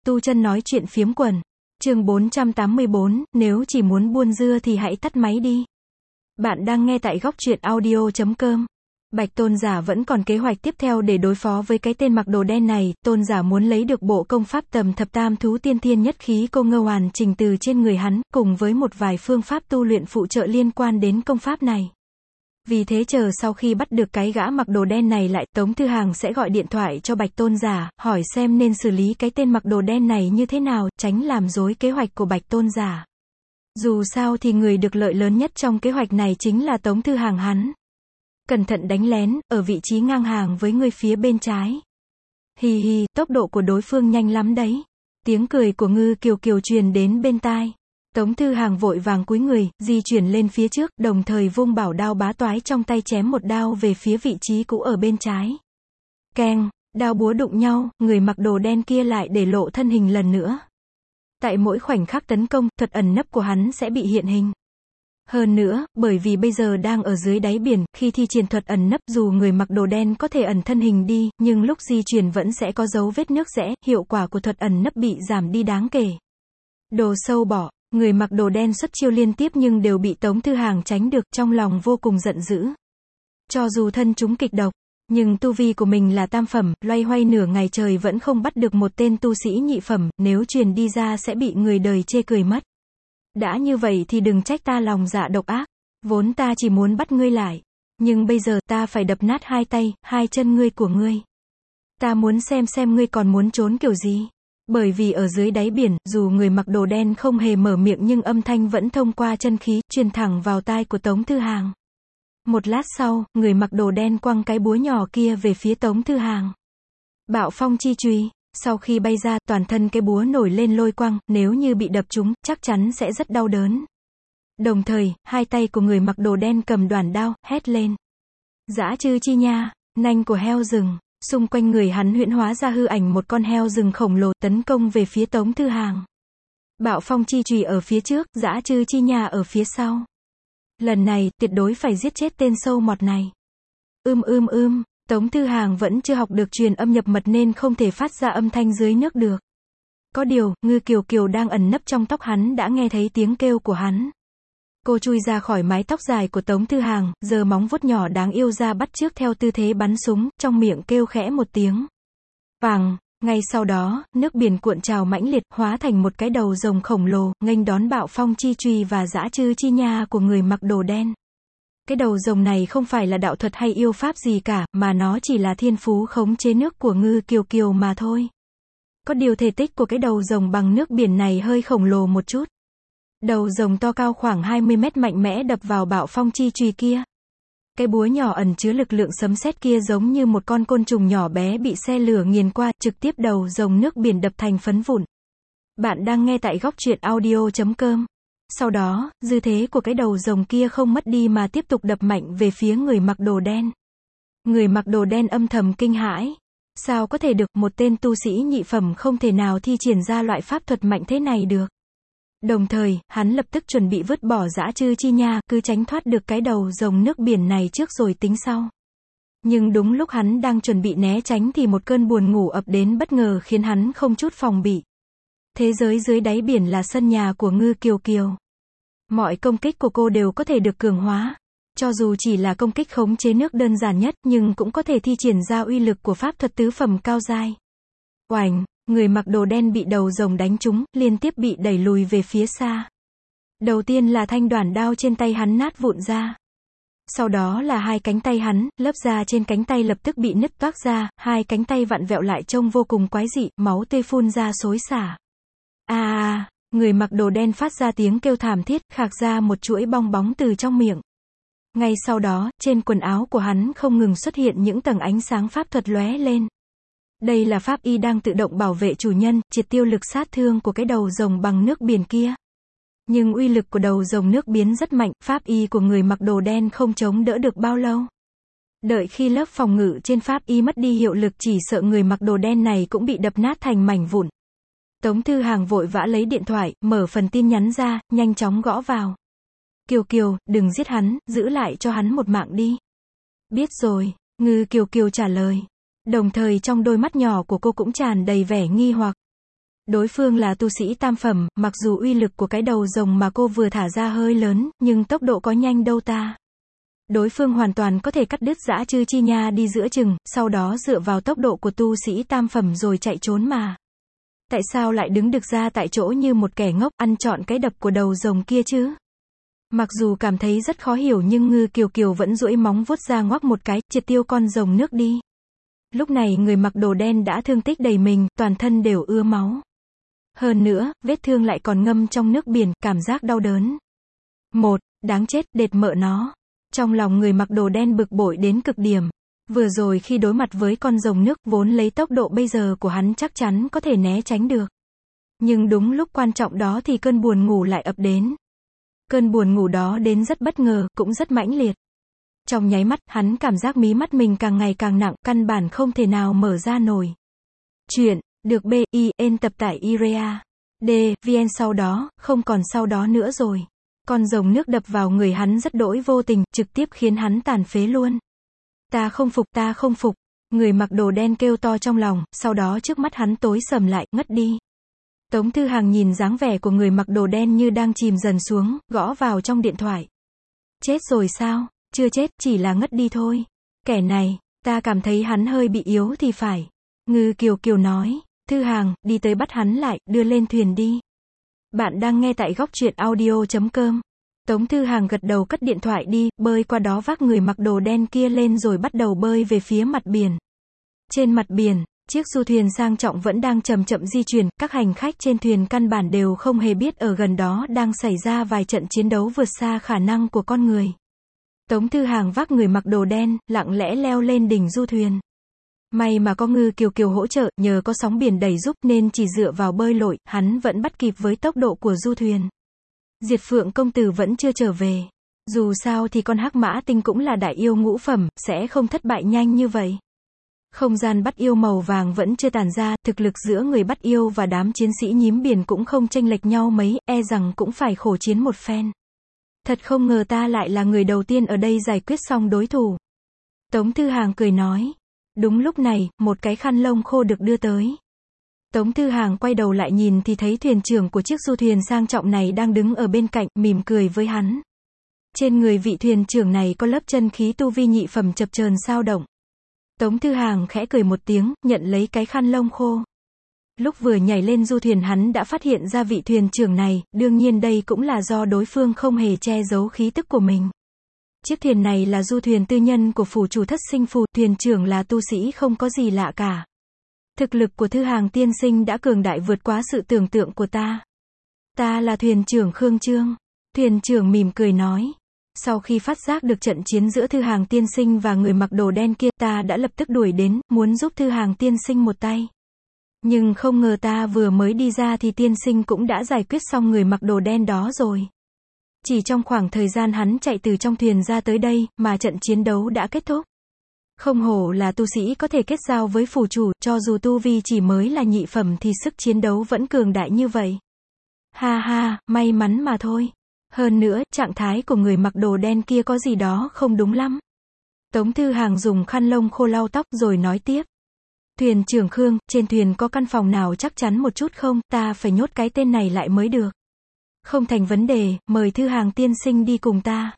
Tu Chân nói chuyện phiếm quần. Chương 484, nếu chỉ muốn buôn dưa thì hãy tắt máy đi. Bạn đang nghe tại góc truyện audio.com. Bạch Tôn giả vẫn còn kế hoạch tiếp theo để đối phó với cái tên mặc đồ đen này. Tôn giả muốn lấy được bộ công pháp tầm thập tam thú tiên thiên nhất khí cô ngơ hoàn chỉnh từ trên người hắn, cùng với một vài phương pháp tu luyện phụ trợ liên quan đến công pháp này. Vì thế chờ sau khi bắt được cái gã mặc đồ đen này lại, Tống Thư Hàng sẽ gọi điện thoại cho Bạch Tôn giả, hỏi xem nên xử lý cái tên mặc đồ đen này như thế nào, tránh làm rối kế hoạch của Bạch Tôn giả. Dù sao thì người được lợi lớn nhất trong kế hoạch này chính là Tống Thư Hàng hắn. Cẩn thận đánh lén, ở vị trí ngang hàng với người phía bên trái. Hì hì, tốc độ của đối phương nhanh lắm đấy. Tiếng cười của Ngư Kiều Kiều truyền đến bên tai. Tống Thư Hàng vội vàng cúi người, di chuyển lên phía trước, đồng thời vung bảo đao bá toái trong tay chém một đao về phía vị trí cũ ở bên trái. Keng, đao búa đụng nhau, người mặc đồ đen kia lại để lộ thân hình lần nữa. Tại mỗi khoảnh khắc tấn công, thuật ẩn nấp của hắn sẽ bị hiện hình. Hơn nữa, bởi vì bây giờ đang ở dưới đáy biển, khi thi triển thuật ẩn nấp dù người mặc đồ đen có thể ẩn thân hình đi, nhưng lúc di chuyển vẫn sẽ có dấu vết nước rẽ, hiệu quả của thuật ẩn nấp bị giảm đi đáng kể. Đồ sâu bọ. Người mặc đồ đen xuất chiêu liên tiếp nhưng đều bị Tống Thư Hàng tránh được, trong lòng vô cùng giận dữ. Cho dù thân chúng kịch độc, nhưng tu vi của mình là tam phẩm, loay hoay nửa ngày trời vẫn không bắt được một tên tu sĩ nhị phẩm, nếu truyền đi ra sẽ bị người đời chê cười mất. Đã như vậy thì đừng trách ta lòng dạ độc ác, vốn ta chỉ muốn bắt ngươi lại, nhưng bây giờ ta phải đập nát hai tay, hai chân ngươi của ngươi. Ta muốn xem ngươi còn muốn trốn kiểu gì. Bởi vì ở dưới đáy biển, dù người mặc đồ đen không hề mở miệng nhưng âm thanh vẫn thông qua chân khí, truyền thẳng vào tai của Tống Thư Hàng. Một lát sau, người mặc đồ đen quăng cái búa nhỏ kia về phía Tống Thư Hàng. Bạo phong chi chùy, sau khi bay ra, toàn thân cái búa nổi lên lôi quang, nếu như bị đập trúng, chắc chắn sẽ rất đau đớn. Đồng thời, hai tay của người mặc đồ đen cầm đoản đao, hét lên. Dã chư chi nha, nanh của heo rừng. Xung quanh người hắn huyễn hóa ra hư ảnh một con heo rừng khổng lồ tấn công về phía Tống Thư Hàng. Bạo phong chi chùy ở phía trước, dã chư chi nha ở phía sau. Lần này, tuyệt đối phải giết chết tên sâu mọt này. Tống Thư Hàng vẫn chưa học được truyền âm nhập mật nên không thể phát ra âm thanh dưới nước được. Có điều, Ngư Kiều Kiều đang ẩn nấp trong tóc hắn đã nghe thấy tiếng kêu của hắn. Cô chui ra khỏi mái tóc dài của Tống Thư Hàng, giơ móng vuốt nhỏ đáng yêu ra bắt chước theo tư thế bắn súng, trong miệng kêu khẽ một tiếng. Vàng, ngay sau đó, nước biển cuộn trào mãnh liệt, hóa thành một cái đầu rồng khổng lồ, nghênh đón bạo phong chi chùy và dã chư chi nha của người mặc đồ đen. Cái đầu rồng này không phải là đạo thuật hay yêu pháp gì cả, mà nó chỉ là thiên phú khống chế nước của Ngư Kiều Kiều mà thôi. Có điều thể tích của cái đầu rồng bằng nước biển này hơi khổng lồ một chút. Đầu rồng to cao khoảng 20 mét mạnh mẽ đập vào bạo phong chi chùy kia. Cái búa nhỏ ẩn chứa lực lượng sấm sét kia giống như một con côn trùng nhỏ bé bị xe lửa nghiền qua, trực tiếp đầu rồng nước biển đập thành phấn vụn. Bạn đang nghe tại góc truyện audio.com. Sau đó, dư thế của cái đầu rồng kia không mất đi mà tiếp tục đập mạnh về phía người mặc đồ đen. Người mặc đồ đen âm thầm kinh hãi. Sao có thể được, một tên tu sĩ nhị phẩm không thể nào thi triển ra loại pháp thuật mạnh thế này được. Đồng thời, hắn lập tức chuẩn bị vứt bỏ dã chư chi nha, cứ tránh thoát được cái đầu rồng nước biển này trước rồi tính sau. Nhưng đúng lúc hắn đang chuẩn bị né tránh thì một cơn buồn ngủ ập đến bất ngờ khiến hắn không chút phòng bị. Thế giới dưới đáy biển là sân nhà của Ngư Kiều Kiều. Mọi công kích của cô đều có thể được cường hóa. Cho dù chỉ là công kích khống chế nước đơn giản nhất, nhưng cũng có thể thi triển ra uy lực của pháp thuật tứ phẩm cao giai. Oành! Người mặc đồ đen bị đầu rồng đánh trúng, liên tiếp bị đẩy lùi về phía xa. Đầu tiên là thanh đoản đao trên tay hắn nát vụn ra. Sau đó là hai cánh tay hắn, lớp da trên cánh tay lập tức bị nứt toác ra, hai cánh tay vặn vẹo lại trông vô cùng quái dị, máu tươi phun ra xối xả. Người mặc đồ đen phát ra tiếng kêu thảm thiết, khạc ra một chuỗi bong bóng từ trong miệng. Ngay sau đó, trên quần áo của hắn không ngừng xuất hiện những tầng ánh sáng pháp thuật lóe lên. Đây là pháp y đang tự động bảo vệ chủ nhân, triệt tiêu lực sát thương của cái đầu rồng bằng nước biển kia. Nhưng uy lực của đầu rồng nước biến rất mạnh, pháp y của người mặc đồ đen không chống đỡ được bao lâu. Đợi khi lớp phòng ngự trên pháp y mất đi hiệu lực chỉ sợ người mặc đồ đen này cũng bị đập nát thành mảnh vụn. Tống Thư Hàng vội vã lấy điện thoại, mở phần tin nhắn ra, nhanh chóng gõ vào. Kiều Kiều, đừng giết hắn, giữ lại cho hắn một mạng đi. Biết rồi, Ngư Kiều Kiều trả lời. Đồng thời trong đôi mắt nhỏ của cô cũng tràn đầy vẻ nghi hoặc. Đối phương là tu sĩ tam phẩm, mặc dù uy lực của cái đầu rồng mà cô vừa thả ra hơi lớn, nhưng tốc độ có nhanh đâu ta. Đối phương hoàn toàn có thể cắt đứt dã trư chi nha đi giữa chừng, sau đó dựa vào tốc độ của tu sĩ tam phẩm rồi chạy trốn mà. Tại sao lại đứng được ra tại chỗ như một kẻ ngốc, ăn trọn cái đập của đầu rồng kia chứ? Mặc dù cảm thấy rất khó hiểu nhưng Ngư Kiều Kiều vẫn duỗi móng vuốt ra ngoắc một cái, triệt tiêu con rồng nước đi. Lúc này người mặc đồ đen đã thương tích đầy mình, toàn thân đều ứa máu. Hơn nữa, vết thương lại còn ngâm trong nước biển, cảm giác đau đớn. Đáng chết, đệt mợ nó. Trong lòng người mặc đồ đen bực bội đến cực điểm. Vừa rồi khi đối mặt với con rồng nước, vốn lấy tốc độ bây giờ của hắn chắc chắn có thể né tránh được. Nhưng đúng lúc quan trọng đó thì cơn buồn ngủ lại ập đến. Cơn buồn ngủ đó đến rất bất ngờ, cũng rất mãnh liệt. Trong nháy mắt, hắn cảm giác mí mắt mình càng ngày càng nặng, căn bản không thể nào mở ra nổi. Chuyện được BIN tập tải IREA. VN sau đó, không còn sau đó nữa rồi. Con rồng nước đập vào người hắn rất đỗi vô tình, trực tiếp khiến hắn tàn phế luôn. Ta không phục. Người mặc đồ đen kêu to trong lòng, sau đó trước mắt hắn tối sầm lại, ngất đi. Tống Thư Hàng nhìn dáng vẻ của người mặc đồ đen như đang chìm dần xuống, gõ vào trong điện thoại. Chết rồi sao? Chưa chết, chỉ là ngất đi thôi. Kẻ này, ta cảm thấy hắn hơi bị yếu thì phải. Ngư Kiều Kiều nói. Thư Hàng, đi tới bắt hắn lại, đưa lên thuyền đi. Bạn đang nghe tại góc truyện audio.com. Tống Thư Hàng gật đầu cất điện thoại đi, bơi qua đó vác người mặc đồ đen kia lên rồi bắt đầu bơi về phía mặt biển. Trên mặt biển, chiếc du thuyền sang trọng vẫn đang chậm chậm di chuyển, các hành khách trên thuyền căn bản đều không hề biết ở gần đó đang xảy ra vài trận chiến đấu vượt xa khả năng của con người. Tống Thư Hàng vác người mặc đồ đen, lặng lẽ leo lên đỉnh du thuyền. May mà có Ngư Kiều Kiều hỗ trợ, nhờ có sóng biển đẩy giúp nên chỉ dựa vào bơi lội, hắn vẫn bắt kịp với tốc độ của du thuyền. Diệt Phượng công tử vẫn chưa trở về. Dù sao thì con Hắc Mã Tinh cũng là đại yêu ngũ phẩm, sẽ không thất bại nhanh như vậy. Không gian bắt yêu màu vàng vẫn chưa tàn ra, thực lực giữa người bắt yêu và đám chiến sĩ nhím biển cũng không chênh lệch nhau mấy, e rằng cũng phải khổ chiến một phen. Thật không ngờ ta lại là người đầu tiên ở đây giải quyết xong đối thủ. Tống Thư Hàng cười nói. Đúng lúc này, một cái khăn lông khô được đưa tới. Tống Thư Hàng quay đầu lại nhìn thì thấy thuyền trưởng của chiếc du thuyền sang trọng này đang đứng ở bên cạnh, mỉm cười với hắn. Trên người vị thuyền trưởng này có lớp chân khí tu vi nhị phẩm chập chờn sao động. Tống Thư Hàng khẽ cười một tiếng, nhận lấy cái khăn lông khô. Lúc vừa nhảy lên du thuyền hắn đã phát hiện ra vị thuyền trưởng này, đương nhiên đây cũng là do đối phương không hề che giấu khí tức của mình. Chiếc thuyền này là du thuyền tư nhân của phủ chủ Thất Sinh Phù, thuyền trưởng là tu sĩ không có gì lạ cả. Thực lực của Thư Hàng tiên sinh đã cường đại vượt quá sự tưởng tượng của ta. Ta là thuyền trưởng Khương Trương. Thuyền trưởng mỉm cười nói. Sau khi phát giác được trận chiến giữa Thư Hàng tiên sinh và người mặc đồ đen kia, ta đã lập tức đuổi đến, muốn giúp Thư Hàng tiên sinh một tay. Nhưng không ngờ ta vừa mới đi ra thì tiên sinh cũng đã giải quyết xong người mặc đồ đen đó rồi. Chỉ trong khoảng thời gian hắn chạy từ trong thuyền ra tới đây, mà trận chiến đấu đã kết thúc. Không hổ là tu sĩ có thể kết giao với phủ chủ, cho dù tu vi chỉ mới là nhị phẩm thì sức chiến đấu vẫn cường đại như vậy. Ha ha, may mắn mà thôi. Hơn nữa, trạng thái của người mặc đồ đen kia có gì đó không đúng lắm. Tống Thư Hàng dùng khăn lông khô lau tóc rồi nói tiếp. Thuyền trưởng Khương, trên thuyền có căn phòng nào chắc chắn một chút không, ta phải nhốt cái tên này lại mới được. Không thành vấn đề, mời Thư Hàng tiên sinh đi cùng ta.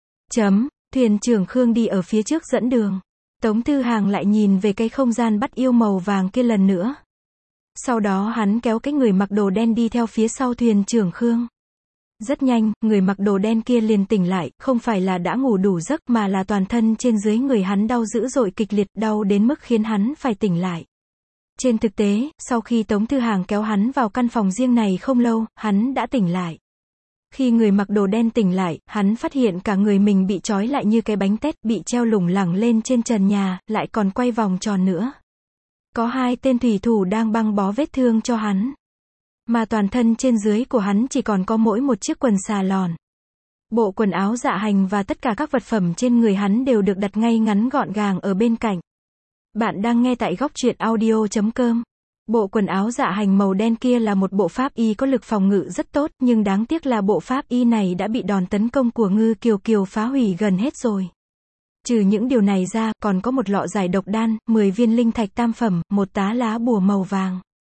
Thuyền trưởng Khương đi ở phía trước dẫn đường. Tống Thư Hàng lại nhìn về cái không gian bắt yêu màu vàng kia lần nữa. Sau đó hắn kéo cái người mặc đồ đen đi theo phía sau thuyền trưởng Khương. Rất nhanh, người mặc đồ đen kia liền tỉnh lại, không phải là đã ngủ đủ giấc mà là toàn thân trên dưới người hắn đau dữ dội kịch liệt, đau đến mức khiến hắn phải tỉnh lại. Trên thực tế, sau khi Tống Thư Hàng kéo hắn vào căn phòng riêng này không lâu, hắn đã tỉnh lại. Khi người mặc đồ đen tỉnh lại, hắn phát hiện cả người mình bị trói lại như cái bánh tét, bị treo lủng lẳng lên trên trần nhà, lại còn quay vòng tròn nữa. Có 2 tên thủy thủ đang băng bó vết thương cho hắn. Mà toàn thân trên dưới của hắn chỉ còn có mỗi một chiếc quần xà lòn. Bộ quần áo dạ hành và tất cả các vật phẩm trên người hắn đều được đặt ngay ngắn gọn gàng ở bên cạnh. Bạn đang nghe tại góc truyện audio.com. Bộ quần áo dạ hành màu đen kia là một bộ pháp y có lực phòng ngự rất tốt, nhưng đáng tiếc là bộ pháp y này đã bị đòn tấn công của Ngư Kiều Kiều phá hủy gần hết rồi. Trừ những điều này ra, còn có một lọ giải độc đan, 10 viên linh thạch tam phẩm, một tá lá bùa màu vàng.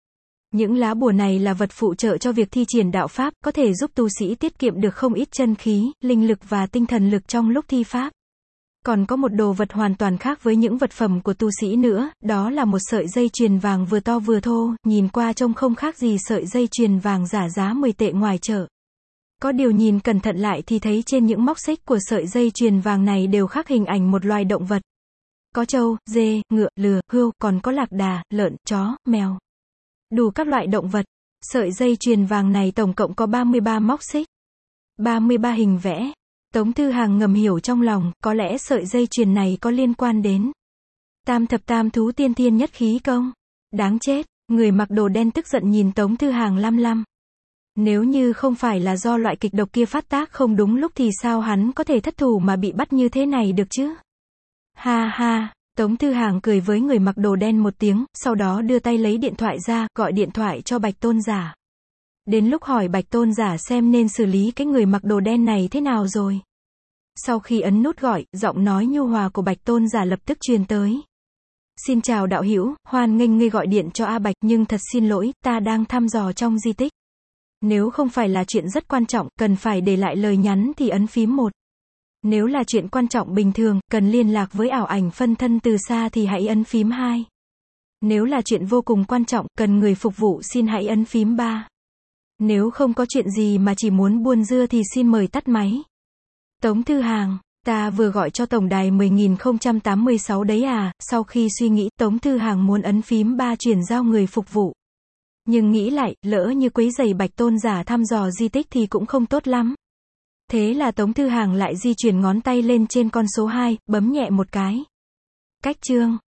Những lá bùa này là vật phụ trợ cho việc thi triển đạo pháp, có thể giúp tu sĩ tiết kiệm được không ít chân khí, linh lực và tinh thần lực trong lúc thi pháp. Còn có một đồ vật hoàn toàn khác với những vật phẩm của tu sĩ nữa, đó là một sợi dây chuyền vàng vừa to vừa thô, nhìn qua trông không khác gì sợi dây chuyền vàng giả giá 10 tệ ngoài chợ. Có điều nhìn cẩn thận lại thì thấy trên những móc xích của sợi dây chuyền vàng này đều khắc hình ảnh một loài động vật. Có trâu, dê, ngựa, lừa, hươu, còn có lạc đà, lợn, chó, mèo. Đủ các loại động vật. Sợi dây chuyền vàng này tổng cộng có 33 móc xích. 33 hình vẽ. Tống Thư Hàng ngầm hiểu trong lòng, có lẽ sợi dây chuyền này có liên quan đến tam thập tam thú tiên thiên nhất khí công. Đáng chết, người mặc đồ đen tức giận nhìn Tống Thư Hàng lăm lăm. Nếu như không phải là do loại kịch độc kia phát tác không đúng lúc thì sao hắn có thể thất thủ mà bị bắt như thế này được chứ? Ha ha, Tống Thư Hàng cười với người mặc đồ đen một tiếng, sau đó đưa tay lấy điện thoại ra, gọi điện thoại cho Bạch Tôn Giả. Đến lúc hỏi Bạch Tôn Giả xem nên xử lý cái người mặc đồ đen này thế nào rồi. Sau khi ấn nút gọi, giọng nói nhu hòa của Bạch Tôn Giả lập tức truyền tới. Xin chào đạo hữu, hoan nghênh ngươi gọi điện cho A Bạch, nhưng thật xin lỗi, ta đang thăm dò trong di tích. Nếu không phải là chuyện rất quan trọng, cần phải để lại lời nhắn thì ấn phím 1. Nếu là chuyện quan trọng bình thường, cần liên lạc với ảo ảnh phân thân từ xa thì hãy ấn phím 2. Nếu là chuyện vô cùng quan trọng, cần người phục vụ xin hãy ấn phím 3. Nếu không có chuyện gì mà chỉ muốn buôn dưa thì xin mời tắt máy. Tống Thư Hàng, ta vừa gọi cho tổng đài 10.086 đấy à, sau khi suy nghĩ, Tống Thư Hàng muốn ấn phím 3 chuyển giao người phục vụ. Nhưng nghĩ lại, lỡ như quấy rầy Bạch Tôn Giả thăm dò di tích thì cũng không tốt lắm. Thế là Tống Thư Hàng lại di chuyển ngón tay lên trên con số 2, bấm nhẹ một cái. Cách chương.